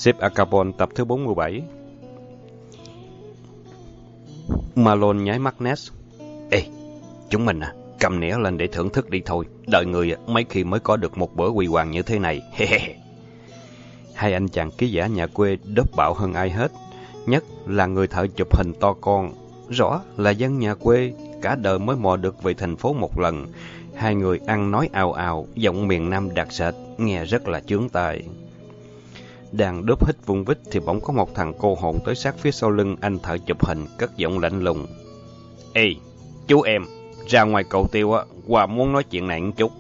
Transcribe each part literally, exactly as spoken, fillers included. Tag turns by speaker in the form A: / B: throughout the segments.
A: Ship Acapon tập thứ bốn mươi bảy. Malone nháy mắt Ness. Ê, chúng mình à, cầm nĩa lên để thưởng thức đi thôi. Đợi người mấy khi mới có được một bữa huy hoàng như thế này. Hai anh chàng ký giả nhà quê đớp bạo hơn ai hết. Nhất là người thợ chụp hình to con. Rõ là dân nhà quê, cả đời mới mò được về thành phố một lần. Hai người ăn nói ào ào, giọng miền Nam đặc sệt, nghe rất là chướng tai. Đang đớp hít vung vít thì bỗng có một thằng cô hồn tới sát phía sau lưng anh thợ chụp hình, cất giọng lạnh lùng. Ê, chú em, ra ngoài cầu tiêu á, qua muốn nói chuyện này một chút.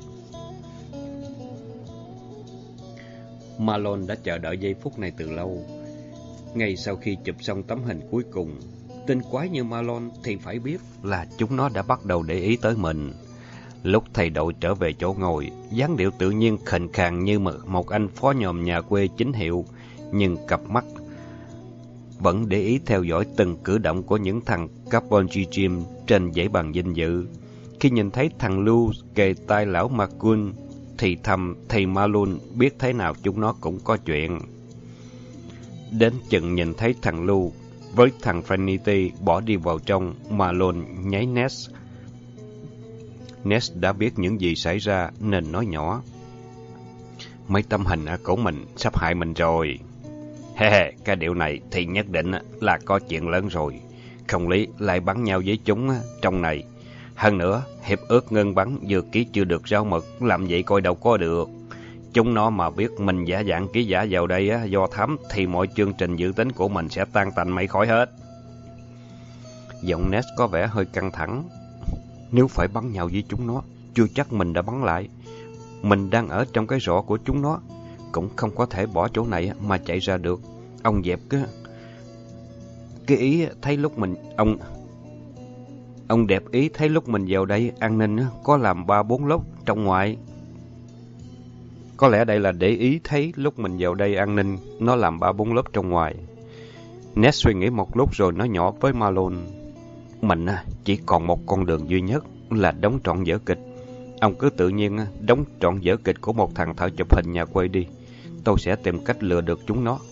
A: Malone đã chờ đợi giây phút này từ lâu. Ngay sau khi chụp xong tấm hình cuối cùng, tinh quái như Malone thì phải biết là chúng nó đã bắt đầu để ý tới mình. Lúc thầy đội trở về chỗ ngồi, dáng điệu tự nhiên khệnh khàng như một anh phó nhòm nhà quê chính hiệu, nhưng cặp mắt vẫn để ý theo dõi từng cử động của những thằng Capongi Jim trên dãy bàn vinh dự. Khi nhìn thấy thằng Lưu kề tai lão McCool thì thầm thì Malone biết thế nào chúng nó cũng có chuyện. Đến chừng nhìn thấy thằng Lưu với thằng Fanny bỏ đi vào trong, Malone nháy Ness. Ness đã biết những gì xảy ra nên nói nhỏ. Mấy tấm hình của mình sắp hại mình rồi. He he, cái điệu này thì nhất định là có chuyện lớn rồi. Không lý lại bắn nhau với chúng trong này. Hơn nữa, hiệp ước ngưng bắn vừa ký chưa được rau mực, làm vậy coi đâu có được. Chúng nó mà biết mình giả dạng ký giả vào đây do thám thì mọi chương trình dự tính của mình sẽ tan tành mây khói hết. Giọng Ness có vẻ hơi căng thẳng. Nếu phải bắn nhau với chúng nó, chưa chắc mình đã bắn lại. Mình đang ở trong cái rọ của chúng nó, cũng không có thể bỏ chỗ này mà chạy ra được. Ông dẹp cái cái ý thấy lúc mình ông ông đẹp ý thấy lúc mình vào đây an ninh có làm ba bốn lốt trong ngoài. Có lẽ đây là để ý thấy lúc mình vào đây an ninh nó làm ba bốn lớp trong ngoài. Ness suy nghĩ một lúc rồi nói nhỏ với Malone. Mình chỉ còn một con đường duy nhất là đóng trọn vở kịch. Ông cứ tự nhiên đóng trọn vở kịch của một thằng thợ chụp hình nhà quê đi. Tôi sẽ tìm cách lừa được chúng nó.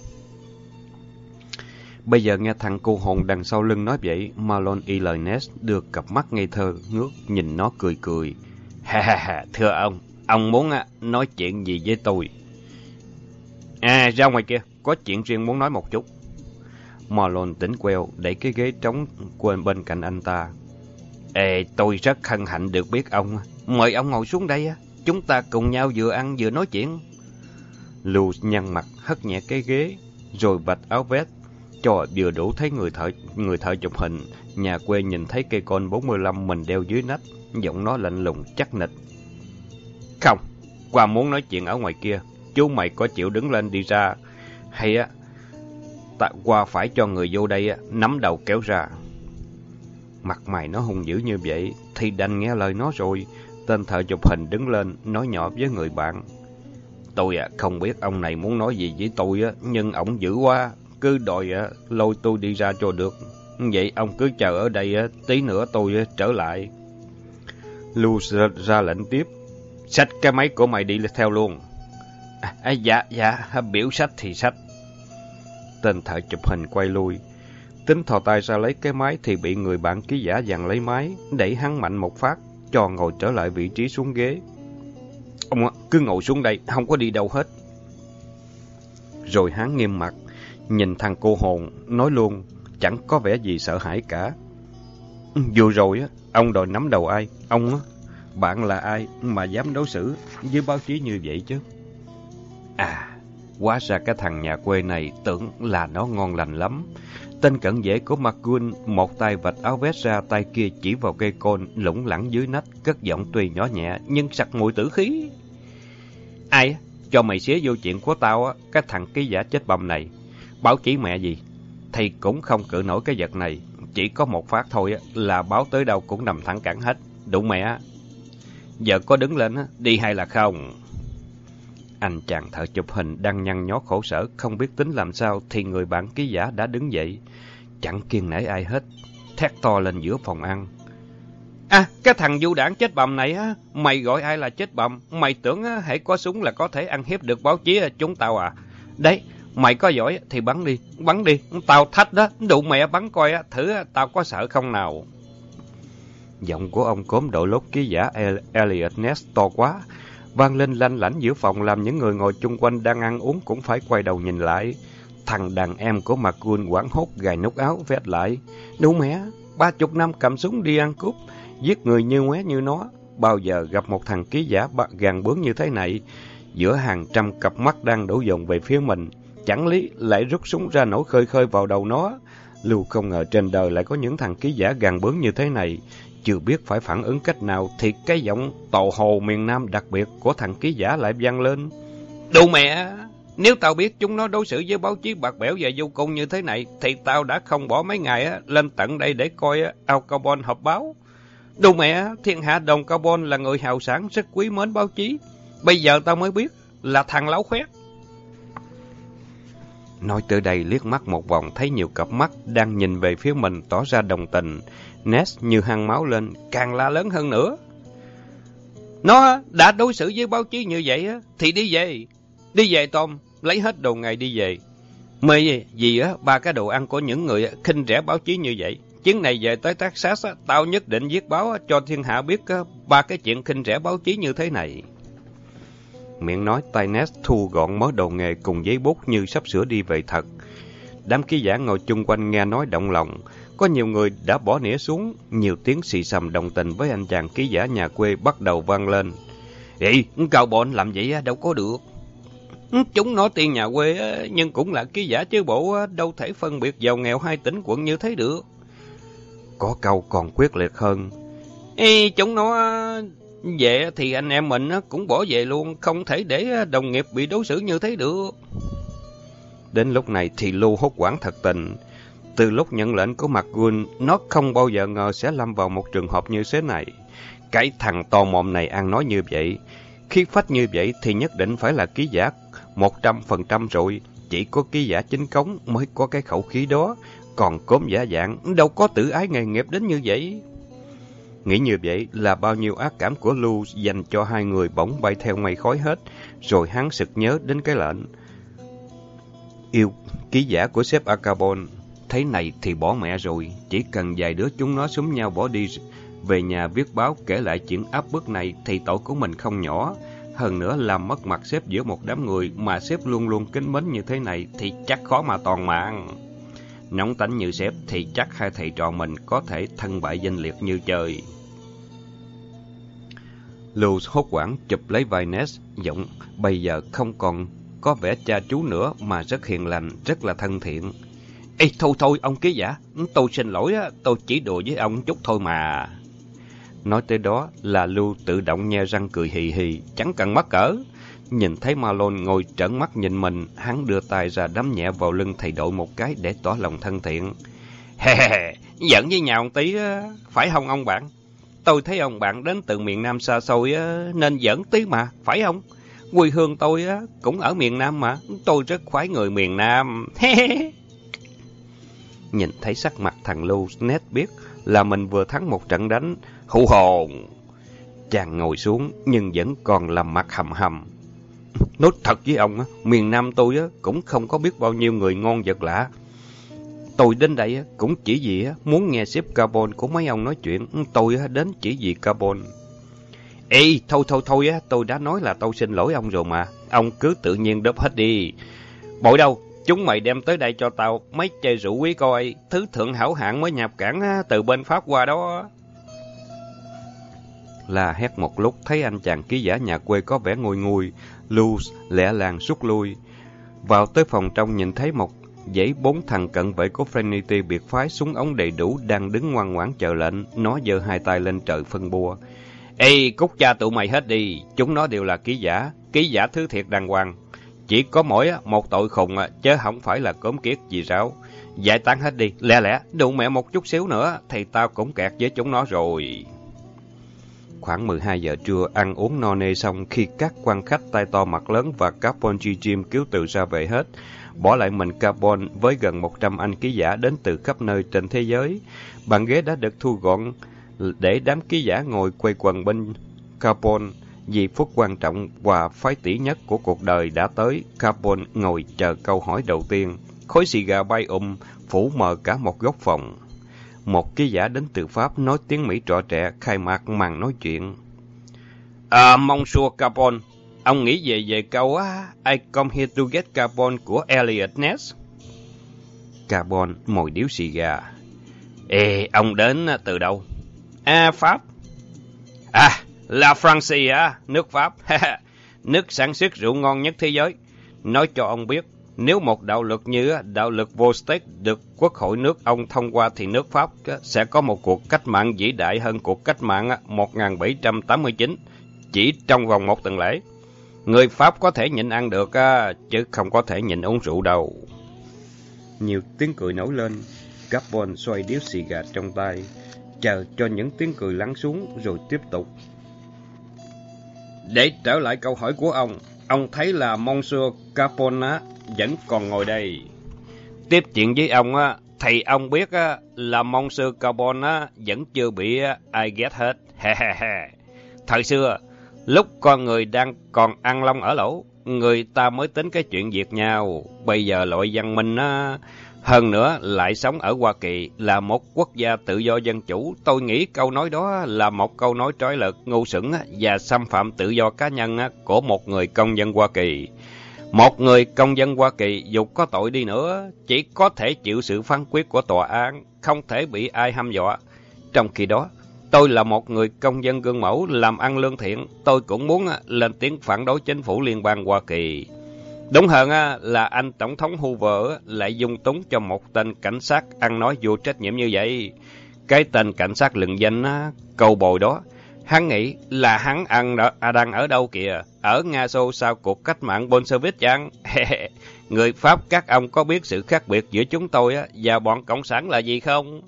A: Bây giờ nghe thằng cô hồn đằng sau lưng nói vậy, Malone y lời Ness đưa cặp mắt ngây thơ ngước nhìn nó cười cười. Ha ha ha, thưa ông, ông muốn nói chuyện gì với tôi? À, ra ngoài kia, có chuyện riêng muốn nói một chút. Malone tỉnh queo, đẩy cái ghế trống quên bên cạnh anh ta. Ê, tôi rất hân hạnh được biết ông. Mời ông ngồi xuống đây, chúng ta cùng nhau vừa ăn vừa nói chuyện. Lưu nhăn mặt, hất nhẹ cái ghế, rồi vạch áo vest, cho vừa đủ thấy người thợ người thợ chụp hình nhà quê nhìn thấy cây côn bốn mươi lăm mình đeo dưới nách, giọng nó lạnh lùng chắc nịch. Không, qua muốn nói chuyện ở ngoài kia, chú mày có chịu đứng lên đi ra, hay á, ta qua phải cho người vô đây á, nắm đầu kéo ra. Mặt mày nó hung dữ như vậy, thì đành nghe lời nó rồi. Tên thợ chụp hình đứng lên, nói nhỏ với người bạn. Tôi à, không biết ông này muốn nói gì với tôi á, nhưng ổng dữ quá, cứ đòi á, lôi tôi đi ra cho được. Vậy ông cứ chờ ở đây á, tí nữa tôi á, trở lại. Lưu ra, ra lệnh tiếp. Xách cái máy của mày đi theo luôn. À, à, dạ, dạ, biểu xách thì xách. Tên thợ chụp hình quay lui. Tính thò tay ra lấy cái máy thì bị người bạn ký giả giằng lấy máy, đẩy hắn mạnh một phát, cho ngồi trở lại vị trí xuống ghế. Ông cứ ngồi xuống đây, không có đi đâu hết. Rồi hắn nghiêm mặt, nhìn thằng cô hồn, nói luôn, chẳng có vẻ gì sợ hãi cả. Vừa rồi á, ông đòi nắm đầu ai? Ông á, bạn là ai mà dám đối xử với báo chí như vậy chứ? À, hóa ra cái thằng nhà quê này tưởng là nó ngon lành lắm. Tên cận vệ của McCool, một tay vạch áo vest ra, tay kia chỉ vào cây côn lủng lẳng dưới nách, cất giọng tuy nhỏ nhẹ nhưng sặc mùi tử khí. Ai cho mày xía vô chuyện của tao á, cái thằng ký giả chết bầm này. Báo chí mẹ gì thì cũng không cự nổi cái vật này, chỉ có một phát thôi á là báo tới đâu cũng nằm thẳng cẳng hết. Đủ mẹ. Giờ có đứng lên á, đi hay là không? Anh chàng thợ chụp hình đang nhăn nhó khổ sở, không biết tính làm sao, thì người bạn ký giả đã đứng dậy, chẳng kiêng nể ai hết, thét to lên giữa phòng ăn. À, cái thằng du đảng chết bầm này á, mày gọi ai là chết bầm? Mày tưởng á, hãy có súng là có thể ăn hiếp được báo chí chúng tao à? Đấy, Mày có giỏi thì bắn đi, bắn đi, tao thách đó, đủ mẹ bắn coi, thử tao có sợ không nào. Giọng của ông cốm đội lốt ký giả Elliot Ness to quá, vang lên lanh lảnh giữa phòng làm những người ngồi chung quanh đang ăn uống cũng phải quay đầu nhìn lại. Thằng đàn em của McGoon hoảng hốt gài nút áo vét lại. Đủ mẹ, ba chục năm cầm súng đi ăn cướp, giết người như ngoé như nó. Bao giờ gặp một thằng ký giả gàn bướng như thế này, giữa hàng trăm cặp mắt đang đổ dồn về phía mình, chẳng lý lại rút súng ra nổ khơi khơi vào đầu nó. Lưu không ngờ trên đời lại có những thằng ký giả gàn bướng như thế này. Chưa biết phải phản ứng cách nào thì cái giọng tò hồ miền Nam đặc biệt của thằng ký giả lại vang lên. Đủ mẹ, nếu tao biết chúng nó đối xử với báo chí bạc bẽo và vô cung như thế này, thì tao đã không bỏ mấy ngày á, lên tận đây để coi Al Capone họp báo. Đủ mẹ, thiên hạ đồng Capone là người hào sản rất quý mến báo chí. Bây giờ tao mới biết là thằng láo khoét. Nói tới đây liếc mắt một vòng thấy nhiều cặp mắt đang nhìn về phía mình tỏ ra đồng tình. Ness như hăng máu lên, càng la lớn hơn nữa. Nó đã đối xử với báo chí như vậy thì đi về. Đi về Tom, lấy hết đồ nghề đi về. Mày gì á, ba cái đồ ăn của những người khinh rẻ báo chí như vậy. Chuyến này về tới Texas, tao nhất định viết báo cho thiên hạ biết ba cái chuyện khinh rẻ báo chí như thế này. Miệng nói tay Ness thu gọn mớ đồ nghề cùng giấy bút như sắp sửa đi về thật. Đám ký giả ngồi chung quanh nghe nói động lòng. Có nhiều người đã bỏ nĩa xuống, nhiều tiếng xì xầm đồng tình với anh chàng ký giả nhà quê bắt đầu vang lên. Ê, cao bọn làm vậy đâu có được. Chúng nó tiền nhà quê nhưng cũng là ký giả chứ bộ đâu thể phân biệt giàu nghèo hai tỉnh quận như thế được. Có câu còn quyết liệt hơn. Ê, chúng nó về thì anh em mình cũng bỏ về luôn, không thể để đồng nghiệp bị đối xử như thế được. Đến lúc này thì Lưu hốt hoảng thật tình. Từ lúc nhận lệnh của McGoon, nó không bao giờ ngờ sẽ lâm vào một trường hợp như thế này. Cái thằng to mồm này ăn nói như vậy, khí phách như vậy thì nhất định phải là ký giả một trăm phần trăm rồi. Chỉ có ký giả chính cống mới có cái khẩu khí đó, còn cốm giả dạng đâu có tự ái nghề nghiệp đến như vậy. Nghĩ như vậy là bao nhiêu ác cảm của Lưu dành cho hai người bỗng bay theo mây khói hết, rồi hắn sực nhớ đến cái lệnh yêu ký giả của sếp Al Capone. Thế này thì bỏ mẹ rồi, chỉ cần vài đứa chúng nó xúm nhau bỏ đi về nhà viết báo kể lại chuyện áp bức này thì tội của mình không nhỏ. Hơn nữa làm mất mặt sếp giữa một đám người mà sếp luôn luôn kính mến như thế này thì chắc khó mà toàn mạng. Nóng tánh như sếp thì chắc hai thầy trò mình có thể thân bại danh liệt như trời. Lưu hốt hoảng chụp lấy vai Ness, giọng bây giờ không còn có vẻ cha chú nữa mà rất hiền lành, rất là thân thiện. Ê, thôi thôi, ông ký giả, tôi xin lỗi, tôi chỉ đùa với ông chút thôi mà. Nói tới đó là Lưu tự động nhe răng cười hì hì, chẳng cần mắc cỡ. Nhìn thấy Malone ngồi trợn mắt nhìn mình, hắn đưa tay ra đấm nhẹ vào lưng thầy đội một cái để tỏ lòng thân thiện. Hè hè, giỡn với nhau một tí, phải không ông bạn? Tôi thấy ông bạn đến từ miền Nam xa xôi nên giỡn tí mà, phải không? Quê hương tôi cũng ở miền Nam mà, tôi rất khoái người miền Nam. Nhìn thấy sắc mặt thằng Lưu, Ness biết là mình vừa thắng một trận đánh, hù hồn. Chàng ngồi xuống nhưng vẫn còn làm mặt hầm hầm. Nói thật với ông, miền Nam tôi cũng không có biết bao nhiêu người ngon vật lạ. Tôi đến đây cũng chỉ vì muốn nghe sếp Capone của mấy ông nói chuyện, tôi đến chỉ vì Capone. Ê, thôi thôi thôi, tôi đã nói là tôi xin lỗi ông rồi mà, ông cứ tự nhiên đớp hết đi. Bội đâu, chúng mày đem tới đây cho tao mấy chai rượu quý coi, thứ thượng hảo hạng mới nhập cảng từ bên Pháp qua đó. La hét một lúc thấy anh chàng ký giả nhà quê có vẻ ngồi ngùi, Lưu lẹ làng rút lui. Vào tới phòng trong nhìn thấy một dãy bốn thằng cận vệ của Trinity biệt phái súng ống đầy đủ đang đứng ngoan ngoãn chờ lệnh, nó giơ hai tay lên trời phân bua. Ê, cút cha tụi mày hết đi, chúng nó đều là ký giả, ký giả thứ thiệt đàng hoàng. Chỉ có mỗi một tội khùng chứ không phải là cốm kiết gì sao. Giải tán hết đi, lẹ lẹ, đụng mẹ một chút xíu nữa thì tao cũng kẹt với chúng nó rồi. Khoảng mười hai giờ trưa, ăn uống no nê xong, khi các quan khách tay to mặt lớn và Capone Jim cứu từ ra về hết, bỏ lại mình Capone với gần một trăm anh ký giả đến từ khắp nơi trên thế giới. Bàn ghế đã được thu gọn để đám ký giả ngồi quây quần bên Capone. Giây phút quan trọng và phái tỷ nhất của cuộc đời đã tới. Carbon ngồi chờ câu hỏi đầu tiên. Khói xì gà bay um, phủ mờ cả một góc phòng. Một ký giả đến từ Pháp nói tiếng Mỹ trọ trẻ khai mạc màn nói chuyện. À, Monsieur Carbon, ông nghĩ về về câu á, I come here to get carbon của Eliot Ness. Carbon mồi điếu xì gà. Ê, ông đến từ đâu? À, Pháp. À, La France á, nước Pháp. Nước sản xuất rượu ngon nhất thế giới. Nói cho ông biết, nếu một đạo luật như đạo luật Volstead được Quốc hội nước ông thông qua thì nước Pháp sẽ có một cuộc cách mạng vĩ đại hơn cuộc cách mạng một nghìn bảy trăm tám mươi chín chỉ trong vòng một tuần lễ. Người Pháp có thể nhịn ăn được chứ không có thể nhịn uống rượu đâu. Nhiều tiếng cười nổi lên. Carbon xoay điếu xì gà trong tay, chờ cho những tiếng cười lắng xuống rồi tiếp tục. Để trở lại câu hỏi của ông, ông thấy là Monsieur Carbon á, vẫn còn ngồi đây. Tiếp chuyện với ông á, thì ông biết á, là Monsieur Carbon á, vẫn chưa bị ai ghét hết. Thời xưa, lúc con người đang còn ăn lông ở lỗ, người ta mới tính cái chuyện việc nhau. Bây giờ loại văn minh á, hơn nữa lại sống ở Hoa Kỳ, là một quốc gia tự do dân chủ. Tôi nghĩ câu nói đó là một câu nói trói lợt, ngu xuẩn và xâm phạm tự do cá nhân của một người công dân Hoa Kỳ. Một người công dân Hoa Kỳ dù có tội đi nữa, chỉ có thể chịu sự phán quyết của tòa án, không thể bị ai hăm dọa. Trong khi đó, tôi là một người công dân gương mẫu, làm ăn lương thiện, tôi cũng muốn lên tiếng phản đối chính phủ liên bang Hoa Kỳ. Đúng hơn là anh Tổng thống Hoover lại dung túng cho một tên cảnh sát ăn nói vô trách nhiệm như vậy. Cái tên cảnh sát lừng danh câu bồi đó, hắn nghĩ là hắn ăn à, đang ở đâu kìa? Ở Nga Xô sau cuộc cách mạng Bolshevik chăng? Người Pháp các ông có biết sự khác biệt giữa chúng tôi và bọn Cộng sản là gì không?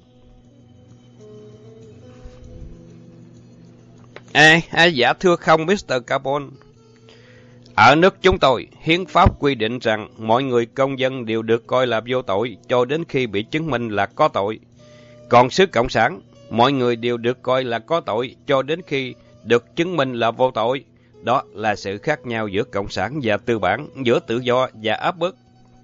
A: À, à, dạ thưa không, mít tơ Carbon. Ở nước chúng tôi, hiến pháp quy định rằng mọi người công dân đều được coi là vô tội cho đến khi bị chứng minh là có tội. Còn xứ Cộng sản, mọi người đều được coi là có tội cho đến khi được chứng minh là vô tội. Đó là sự khác nhau giữa Cộng sản và tư bản, giữa tự do và áp bức.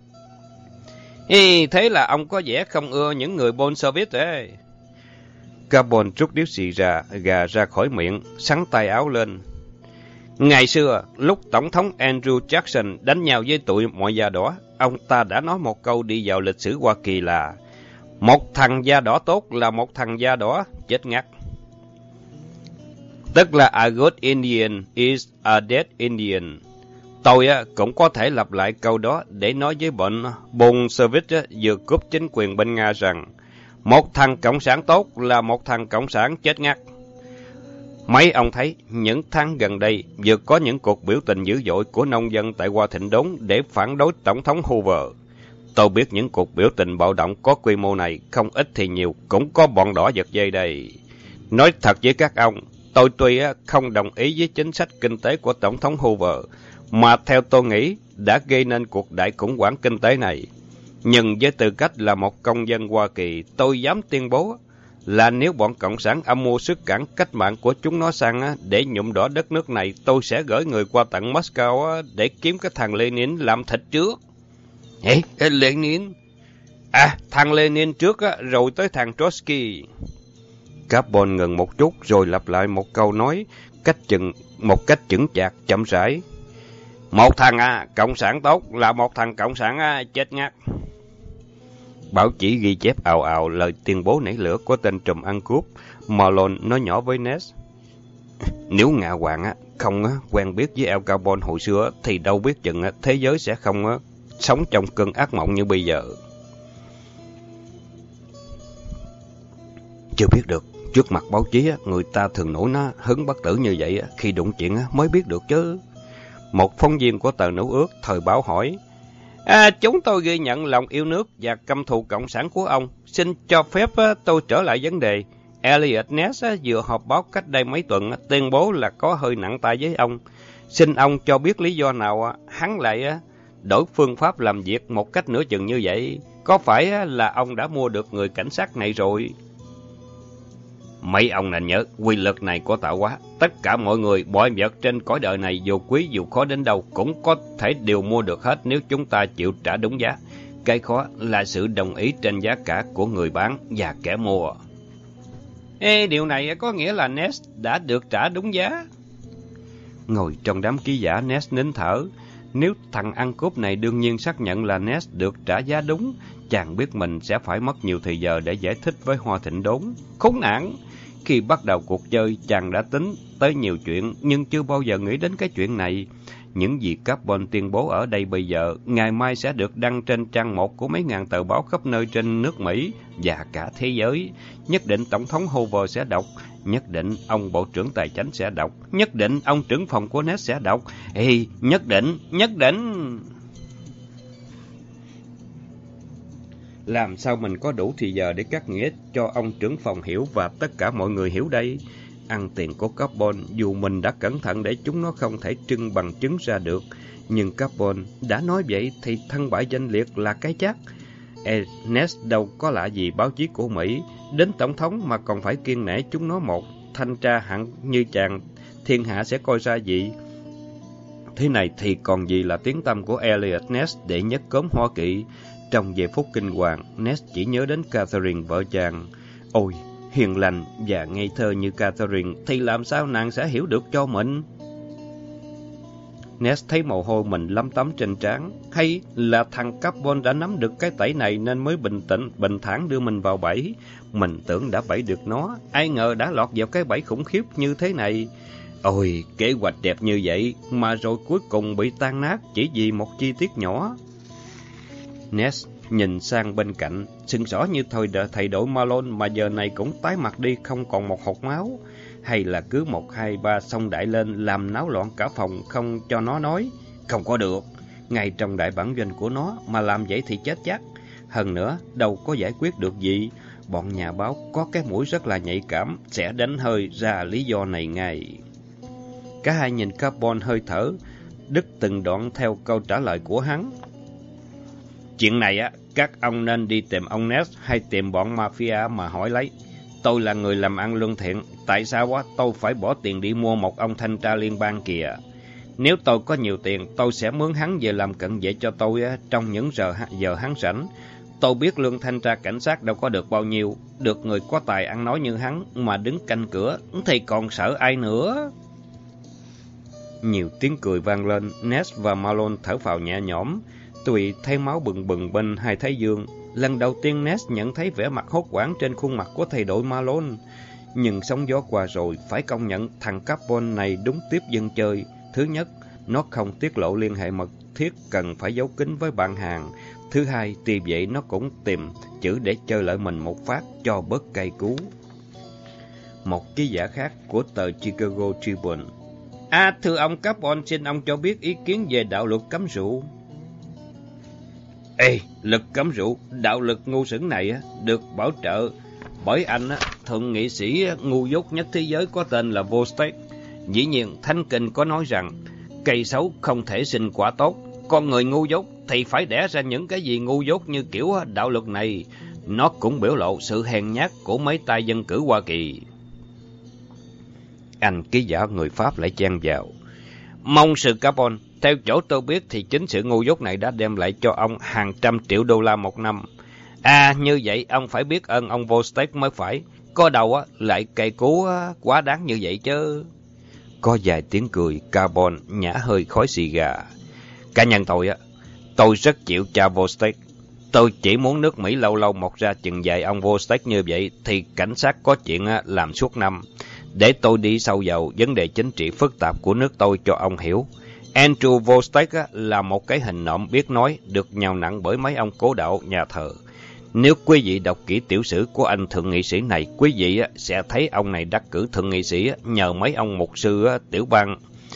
A: Ê, thế là ông có vẻ không ưa những người Bolshevik đấy. Carbon rút điếu xì ra, gà ra khỏi miệng, xắn tay áo lên. Ngày xưa, lúc Tổng thống Andrew Jackson đánh nhau với tụi mọi da đỏ, ông ta đã nói một câu đi vào lịch sử Hoa Kỳ là một thằng da đỏ tốt là một thằng da đỏ chết ngắt. Tức là a good Indian is a dead Indian. Tôi á, cũng có thể lặp lại câu đó để nói với bọn Bolshevik vừa cướp chính quyền bên Nga rằng một thằng cộng sản tốt là một thằng cộng sản chết ngắt. Mấy ông thấy, những tháng gần đây, vừa có những cuộc biểu tình dữ dội của nông dân tại Hoa Thịnh Đốn để phản đối Tổng thống Hoover. Tôi biết những cuộc biểu tình bạo động có quy mô này, không ít thì nhiều, cũng có bọn đỏ giật dây đây. Nói thật với các ông, tôi tuy không đồng ý với chính sách kinh tế của Tổng thống Hoover, mà theo tôi nghĩ đã gây nên cuộc đại khủng hoảng kinh tế này. Nhưng với tư cách là một công dân Hoa Kỳ, tôi dám tuyên bố là nếu bọn Cộng sản âm mưu xuất cản cách mạng của chúng nó sang để nhuộm đỏ đất nước này, tôi sẽ gửi người qua tận Moscow để kiếm cái thằng Lenin làm thịt trước. Ê, Lenin? À, thằng Lenin trước rồi tới thằng Trotsky. Carbon ngừng một chút rồi lặp lại một câu nói cách chừng một cách chững chạc chậm rãi. Một thằng à, cộng sản tốt là một thằng cộng sản à, chết ngắt. Báo chí ghi chép ào ào lời tuyên bố nảy lửa của tên trùm ăn cướp. Malone nói nhỏ với Ness. Nếu Ngạ Hoàng á, không á, quen biết với El Carbon hồi xưa thì đâu biết chừng á, thế giới sẽ không á, sống trong cơn ác mộng như bây giờ. Chưa biết được. Trước mặt báo chí á, người ta thường nổi nó hứng bất tử như vậy á, khi đụng chuyện á, mới biết được chứ. Một phóng viên của tờ Nữ Ước thời báo hỏi. À, chúng tôi ghi nhận lòng yêu nước và căm thù cộng sản của ông. Xin cho phép á, tôi trở lại vấn đề. Eliot Ness á, vừa họp báo cách đây mấy tuần á, tuyên bố là có hơi nặng tay với ông. Xin ông cho biết lý do nào á, hắn lại á, đổi phương pháp làm việc một cách nửa chừng như vậy. Có phải á, là ông đã mua được người cảnh sát này rồi? Mấy ông nên nhớ, quy luật này của tạo hóa. Tất cả mọi người, mọi vật trên cõi đời này dù quý dù khó đến đâu cũng có thể đều mua được hết nếu chúng ta chịu trả đúng giá. Cái khó là sự đồng ý trên giá cả của người bán và kẻ mua. Ê, điều này có nghĩa là Ness đã được trả đúng giá. Ngồi trong đám ký giả, Ness nín thở. Nếu thằng ăn cướp này đương nhiên xác nhận là Ness được trả giá đúng, chàng biết mình sẽ phải mất nhiều thời giờ để giải thích với Hoa Thịnh Đốn. Khốn nạn! Khi bắt đầu cuộc chơi, chàng đã tính tới nhiều chuyện, nhưng chưa bao giờ nghĩ đến cái chuyện này. Những gì Carbon tuyên bố ở đây bây giờ, ngày mai sẽ được đăng trên trang một của mấy ngàn tờ báo khắp nơi trên nước Mỹ và cả thế giới. Nhất định Tổng thống Hoover sẽ đọc, nhất định ông Bộ trưởng Tài chánh sẽ đọc, nhất định ông trưởng phòng của Ness sẽ đọc. Ê, nhất định, nhất định! Làm sao mình có đủ thì giờ để cắt nghĩa cho ông trưởng phòng hiểu và tất cả mọi người hiểu đây? Ăn tiền của Carbon, dù mình đã cẩn thận để chúng nó không thể trưng bằng chứng ra được, nhưng Carbon đã nói vậy thì thân bại danh liệt là cái chắc. Ness đâu có lạ gì báo chí của Mỹ, đến Tổng thống mà còn phải kiêng nể chúng nó một thanh tra hạng như chàng, thiên hạ sẽ coi ra gì. Thế này thì còn gì là tiếng tăm của Eliot Ness để nhất cốm Hoa Kỵ. Trong giây phút kinh hoàng, Ness chỉ nhớ đến Catherine vợ chàng. Ôi, hiền lành và ngây thơ như Catherine thì làm sao nàng sẽ hiểu được cho mình? Ness thấy mồ hôi mình lấm tấm trên trán. Hay là thằng Carbon đã nắm được cái tẩy này nên mới bình tĩnh, bình thản đưa mình vào bẫy. Mình tưởng đã bẫy được nó, ai ngờ đã lọt vào cái bẫy khủng khiếp như thế này. Ôi, kế hoạch đẹp như vậy mà rồi cuối cùng bị tan nát chỉ vì một chi tiết nhỏ. Ness nhìn sang bên cạnh, sưng sỏ như thời đợi thầy đội Malone mà giờ này cũng tái mặt đi không còn một hột máu. Hay là cứ một hai ba xông đại lên làm náo loạn cả phòng không cho nó nói? Không có được, ngay trong đại bản doanh của nó mà làm vậy thì chết chắc. Hơn nữa, đâu có giải quyết được gì. Bọn nhà báo có cái mũi rất là nhạy cảm, sẽ đánh hơi ra lý do này ngay. Cả hai nhìn Carbon hơi thở, đứt từng đoạn theo câu trả lời của hắn. Chuyện này á, các ông nên đi tìm ông Ness hay tìm bọn mafia mà hỏi lấy. Tôi là người làm ăn lương thiện, tại sao á tôi phải bỏ tiền đi mua một ông thanh tra liên bang kìa? Nếu tôi có nhiều tiền, tôi sẽ mướn hắn về làm cận vệ cho tôi á, trong những giờ giờ hắn rảnh. Tôi biết lương thanh tra cảnh sát đâu có được bao nhiêu, được người có tài ăn nói như hắn mà đứng canh cửa thì còn sợ ai nữa? Nhiều tiếng cười vang lên, Ness và Malone thở phào nhẹ nhõm. Tùy thấy máu bừng bừng bên hai thái dương, lần đầu tiên Ness nhận thấy vẻ mặt hốt hoảng trên khuôn mặt của thầy đội Malone. Nhưng sóng gió qua rồi, phải công nhận thằng Carbon này đúng tiếp dân chơi. Thứ nhất, nó không tiết lộ liên hệ mật thiết cần phải giấu kín với bạn hàng. Thứ hai, tuy vậy nó cũng tìm chữ để chơi lại mình một phát cho bớt cay cú. Một ký giả khác của tờ Chicago Tribune. À, thưa ông Carbon, xin ông cho biết ý kiến về đạo luật cấm rượu. Ê, luật cấm rượu, đạo luật ngu xuẩn này được bảo trợ bởi anh thượng nghị sĩ ngu dốt nhất thế giới có tên là Volstead. Dĩ nhiên, Thánh Kinh có nói rằng cây xấu không thể sinh quả tốt, con người ngu dốt thì phải đẻ ra những cái gì ngu dốt như kiểu đạo luật này. Nó cũng biểu lộ sự hèn nhát của mấy tay dân cử Hoa Kỳ. Anh ký giả người Pháp lại chen vào. Mong sự Carbon, theo chỗ tôi biết thì chính sự ngu dốt này đã đem lại cho ông hàng trăm triệu đô la một năm. À, như vậy ông phải biết ơn ông Volstead mới phải. Có đầu á lại cày cú quá đáng như vậy chứ. Có vài tiếng cười, Carbon nhả hơi khói xì gà. Cá nhân tôi á, tôi rất chịu cha Volstead. Tôi chỉ muốn nước Mỹ lâu lâu mọc ra chừng vài ông Volstead như vậy thì cảnh sát có chuyện làm suốt năm. Để tôi đi sâu vào vấn đề chính trị phức tạp của nước tôi cho ông hiểu. Andrew Volstead là một cái hình nộm biết nói, được nhào nặng bởi mấy ông cố đạo nhà thờ. Nếu quý vị đọc kỹ tiểu sử của anh thượng nghị sĩ này, quý vị sẽ thấy ông này đắc cử thượng nghị sĩ nhờ mấy ông mục sư tiểu bang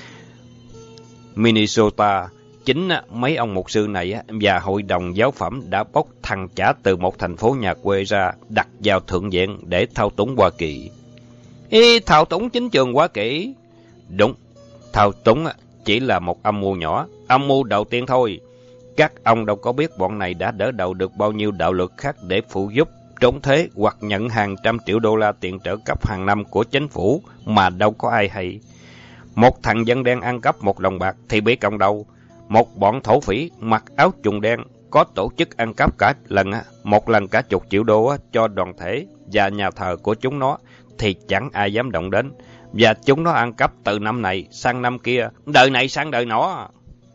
A: Minnesota. Chính mấy ông mục sư này và hội đồng giáo phẩm đã bóc thằng chả từ một thành phố nhà quê ra, đặt vào thượng viện để thao túng Hoa Kỳ. Ý, thao túng chính trường Hoa Kỳ? Đúng, thao túng chỉ là một âm mưu nhỏ, âm mưu đầu tiên thôi. Các ông đâu có biết bọn này đã đỡ đầu được bao nhiêu đạo luật khác để phụ giúp trốn thuế hoặc nhận hàng trăm triệu đô la tiền trợ cấp hàng năm của chính phủ mà đâu có ai hay. Một thằng dân đen ăn cắp một đồng bạc thì bị cộng đầu. Một bọn thổ phỉ mặc áo trùng đen có tổ chức ăn cắp cả lần, một lần cả chục triệu đô cho đoàn thể và nhà thờ của chúng nó thì chẳng ai dám động đến. Và chúng nó ăn cắp từ năm này sang năm kia, đời này sang đời nọ.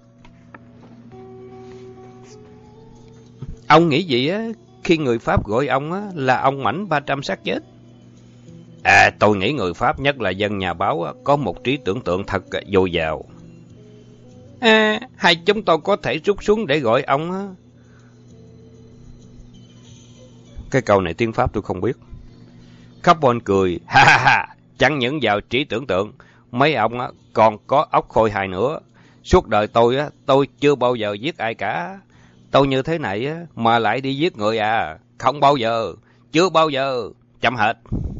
A: Ông nghĩ gì á khi người Pháp gọi ông á là ông Mảnh ba trăm xác chết? À, tôi nghĩ người Pháp, nhất là dân nhà báo á, có một trí tưởng tượng thật dồi dào. À, hay chúng tôi có thể rút xuống để gọi ông á? Cái câu này tiếng Pháp tôi không biết. Carbon cười, ha ha ha, chẳng những vào trí tưởng tượng, mấy ông á còn có óc khôi hài nữa. Suốt đời tôi á, tôi chưa bao giờ giết ai cả. Tôi như thế này á, mà lại đi giết người à? Không bao giờ, chưa bao giờ, chậm hệt.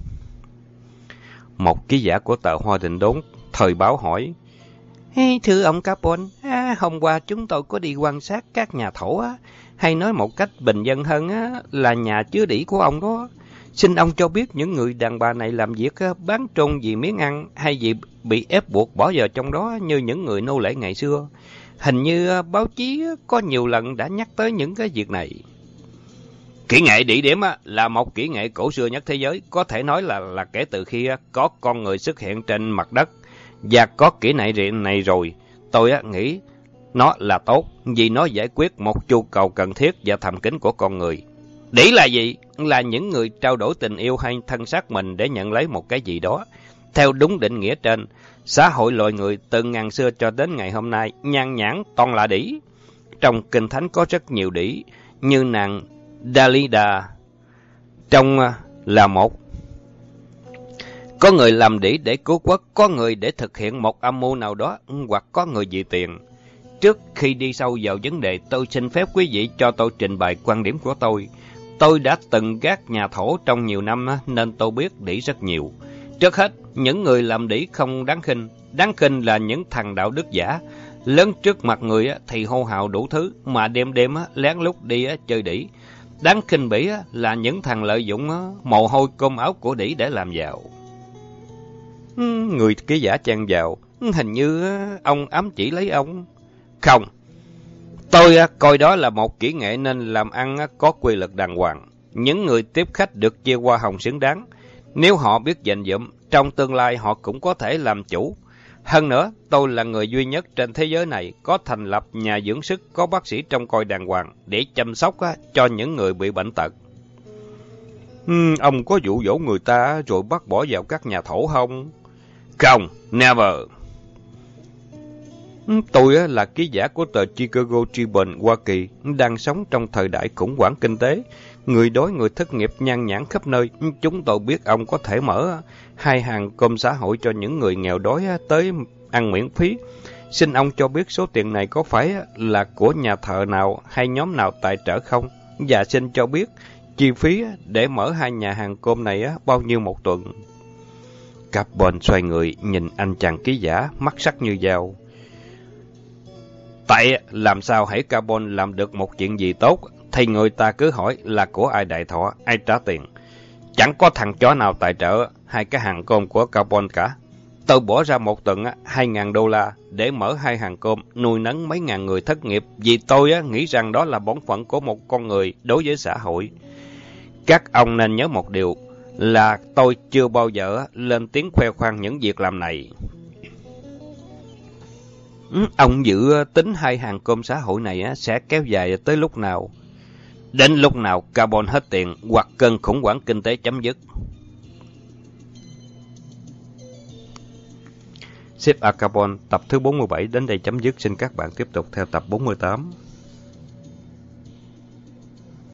A: Một ký giả của tờ Hoa Định Đốn thời báo hỏi, hey, thưa ông Carbon, à, hôm qua chúng tôi có đi quan sát các nhà thổ á, hay nói một cách bình dân hơn á, là nhà chứa đỉ của ông đó. Xin ông cho biết những người đàn bà này làm việc á, bán trôn vì miếng ăn hay vì bị ép buộc bỏ vào trong đó như những người nô lệ ngày xưa. Hình như báo chí có nhiều lần đã nhắc tới những cái việc này. Kỹ nghệ địa điểm là một kỹ nghệ cổ xưa nhất thế giới, có thể nói là là kể từ khi có con người xuất hiện trên mặt đất. Và có kỹ nghệ này rồi, tôi nghĩ nó là tốt, vì nó giải quyết một nhu cầu cần thiết và thầm kín của con người. Đỉ là gì? Là những người trao đổi tình yêu hay thân xác mình để nhận lấy một cái gì đó. Theo đúng định nghĩa trên, xã hội loài người từ ngàn xưa cho đến ngày hôm nay, nhan nhãn toàn là đỉ. Trong Kinh Thánh có rất nhiều đỉ, như nàng Dalida, trong là một. Có người làm đỉ để cứu quốc, có người để thực hiện một âm mưu nào đó, hoặc có người vì tiền. Trước khi đi sâu vào vấn đề, tôi xin phép quý vị cho tôi trình bày quan điểm của tôi. Tôi đã từng gác nhà thổ trong nhiều năm nên tôi biết đỉ rất nhiều. Trước hết, những người làm đỉ không đáng khinh. Đáng khinh là những thằng đạo đức giả. Lớn trước mặt người thì hô hào đủ thứ, mà đêm đêm lén lút đi chơi đỉ. Đáng khinh bỉ là những thằng lợi dụng mồ hôi cơm áo của đỉ để làm giàu. Người ký giả chen vào, hình như ông ám chỉ lấy ông. Không, tôi coi đó là một kỹ nghệ nên làm ăn có quy luật đàng hoàng. Những người tiếp khách được chia hoa hồng xứng đáng. Nếu họ biết dành dụm, trong tương lai họ cũng có thể làm chủ. Hơn nữa, tôi là người duy nhất trên thế giới này có thành lập nhà dưỡng sức, có bác sĩ trông coi đàng hoàng để chăm sóc cho những người bị bệnh tật. Uhm, ông có dụ dỗ người ta rồi bắt bỏ vào các nhà thổ không? Không, never. Tôi là ký giả của tờ Chicago Tribune Hoa Kỳ, đang sống trong thời đại khủng hoảng kinh tế. Người đói người thất nghiệp nhan nhản khắp nơi. Chúng tôi biết ông có thể mở hai hàng cơm xã hội cho những người nghèo đói tới ăn miễn phí. Xin ông cho biết số tiền này có phải là của nhà thờ nào hay nhóm nào tài trợ không? Và xin cho biết chi phí để mở hai nhà hàng cơm này bao nhiêu một tuần? Carbon xoay người nhìn anh chàng ký giả, mắt sắc như dao. Tại làm sao hãy Carbon làm được một chuyện gì tốt thì người ta cứ hỏi là của ai đại thọ, ai trả tiền. Chẳng có thằng chó nào tài trợ hai cái hàng cơm của Carbon cả. Tôi bỏ ra một tuần hai ngàn đô la để mở hai hàng cơm, nuôi nấng mấy ngàn người thất nghiệp, vì tôi á, nghĩ rằng đó là bổn phận của một con người đối với xã hội. Các ông nên nhớ một điều là tôi chưa bao giờ lên tiếng khoe khoang những việc làm này. Ông dự tính hai hàng cơm xã hội này sẽ kéo dài tới lúc nào? Đến lúc nào Carbon hết tiền hoặc cơn khủng hoảng kinh tế chấm dứt. Sếp A Carbon tập thứ bốn mươi bảy đến đây chấm dứt. Xin các bạn tiếp tục theo tập bốn mươi tám.